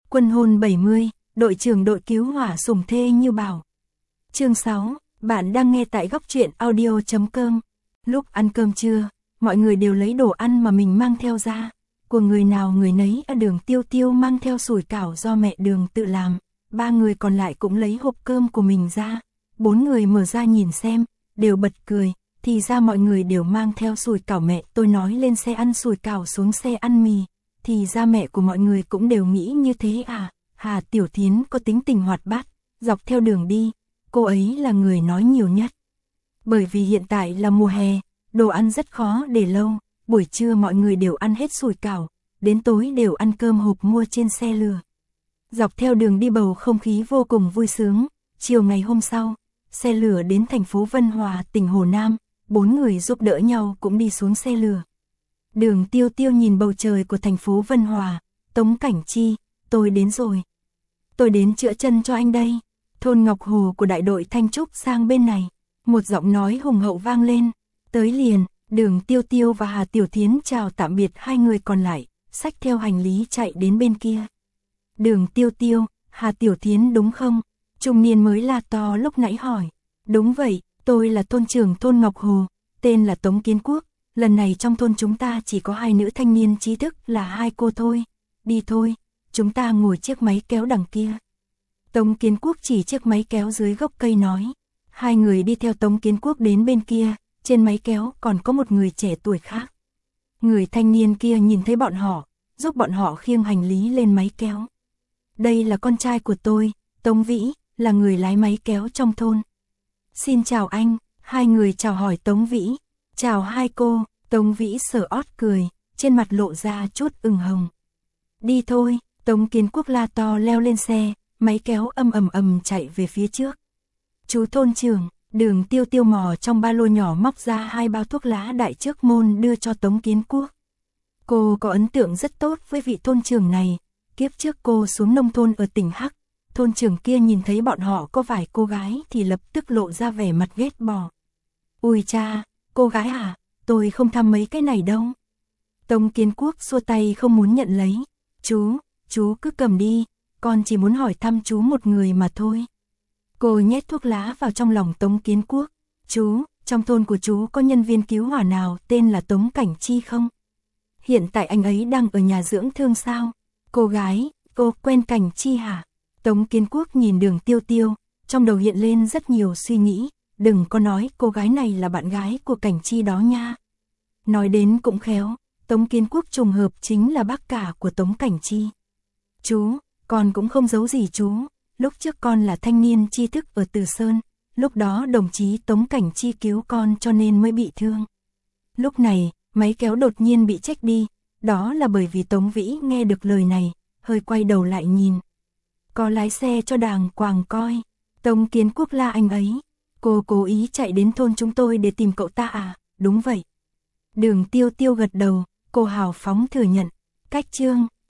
Quân hôn 70, đội trưởng đội cứu hỏa sủng thê như bảo. Chương 6, bạn đang nghe tại góc truyện audio.com. Lúc ăn cơm trưa, mọi người đều lấy đồ ăn mà mình mang theo ra. Của người nào người nấy, Đường Tiêu Tiêu mang theo sủi cảo do mẹ Đường tự làm. 3 người còn lại cũng lấy hộp cơm của mình ra. 4 người mở ra nhìn xem, đều bật cười. Thì ra mọi người đều mang theo sủi cảo mẹ tôi nói lên xe ăn sủi cảo xuống xe ăn mì. Thì ra mẹ của mọi người cũng đều nghĩ như thế à. Hà Tiểu Thiến có tính tình hoạt bát, dọc theo đường đi, cô ấy là người nói nhiều nhất. Bởi vì hiện tại là mùa hè, đồ ăn rất khó để lâu, buổi trưa mọi người đều ăn hết sủi cảo, đến tối đều ăn cơm hộp mua trên xe lửa. Dọc theo đường đi bầu không khí vô cùng vui sướng, chiều ngày hôm sau, xe lửa đến thành phố Vân Hòa, tỉnh Hồ Nam, 4 người giúp đỡ nhau cũng đi xuống xe lửa. Đường Tiêu Tiêu nhìn bầu trời của thành phố Vân Hòa, Tống Cảnh Chi, tôi đến rồi. Tôi đến chữa chân cho anh đây. Thôn Ngọc Hồ của đại đội Thanh Trúc sang bên này. Một giọng nói hùng hậu vang lên. Tới liền, Đường Tiêu Tiêu và Hà Tiểu Thiến chào tạm biệt hai người còn lại, xách theo hành lý chạy đến bên kia. Đường Tiêu Tiêu, Hà Tiểu Thiến đúng không? Trung niên mới la to lúc nãy hỏi. Đúng vậy, tôi là thôn trưởng thôn Ngọc Hồ, tên là Tống Kiến Quốc. Lần này trong thôn chúng ta chỉ có 2 nữ thanh niên trí thức là 2 cô thôi. Đi thôi, chúng ta ngồi chiếc máy kéo đằng kia. Tống Kiến Quốc chỉ chiếc máy kéo dưới gốc cây nói. 2 người đi theo Tống Kiến Quốc đến bên kia, trên máy kéo còn có một người trẻ tuổi khác. Người thanh niên kia nhìn thấy bọn họ, giúp bọn họ khiêng hành lý lên máy kéo. Đây là con trai của tôi, Tống Vĩ, là người lái máy kéo trong thôn. Xin chào anh, 2 người chào hỏi Tống Vĩ. Chào 2 cô, Tống Vĩ sờ ót cười, trên mặt lộ ra chút ửng hồng. Đi thôi, Tống Kiến Quốc la to leo lên xe, máy kéo ầm chạy về phía trước. Chú thôn trưởng, Đường Tiêu Tiêu mò trong ba lô nhỏ móc ra 2 bao thuốc lá đại trước môn đưa cho Tống Kiến Quốc. Cô có ấn tượng rất tốt với vị thôn trưởng này, kiếp trước cô xuống nông thôn ở tỉnh Hắc. Thôn trưởng kia nhìn thấy bọn họ có vài cô gái thì lập tức lộ ra vẻ mặt ghét bỏ. Ui cha, cô gái à, tôi không thăm mấy cái này đâu. Tống Kiến Quốc xua tay không muốn nhận lấy. Chú cứ cầm đi, con chỉ muốn hỏi thăm chú một người mà thôi. Cô nhét thuốc lá vào trong lòng Tống Kiến Quốc. Chú, trong thôn của chú có nhân viên cứu hỏa nào tên là Tống Cảnh Chi không? Hiện tại anh ấy đang ở nhà dưỡng thương sao? Cô gái, cô quen Cảnh Chi hả? Tống Kiến Quốc nhìn Đường Tiêu Tiêu, trong đầu hiện lên rất nhiều suy nghĩ. Đừng có nói cô gái này là bạn gái của Cảnh Chi đó nha. Nói đến cũng khéo, Tống Kiến Quốc trùng hợp chính là bác cả của Tống Cảnh Chi. Chú, con cũng không giấu gì chú, lúc trước con là thanh niên tri thức ở Từ Sơn, lúc đó đồng chí Tống Cảnh Chi cứu con cho nên mới bị thương. Lúc này, máy kéo đột nhiên bị trách đi, đó là bởi vì Tống Vĩ nghe được lời này, hơi quay đầu lại nhìn. Có lái xe cho đàng hoàng coi, Tống Kiến Quốc la anh ấy. Cô cố ý chạy đến thôn chúng tôi để tìm cậu ta à? Đúng vậy. Đường Tiêu Tiêu gật đầu, cô hào phóng thừa nhận. Cách chương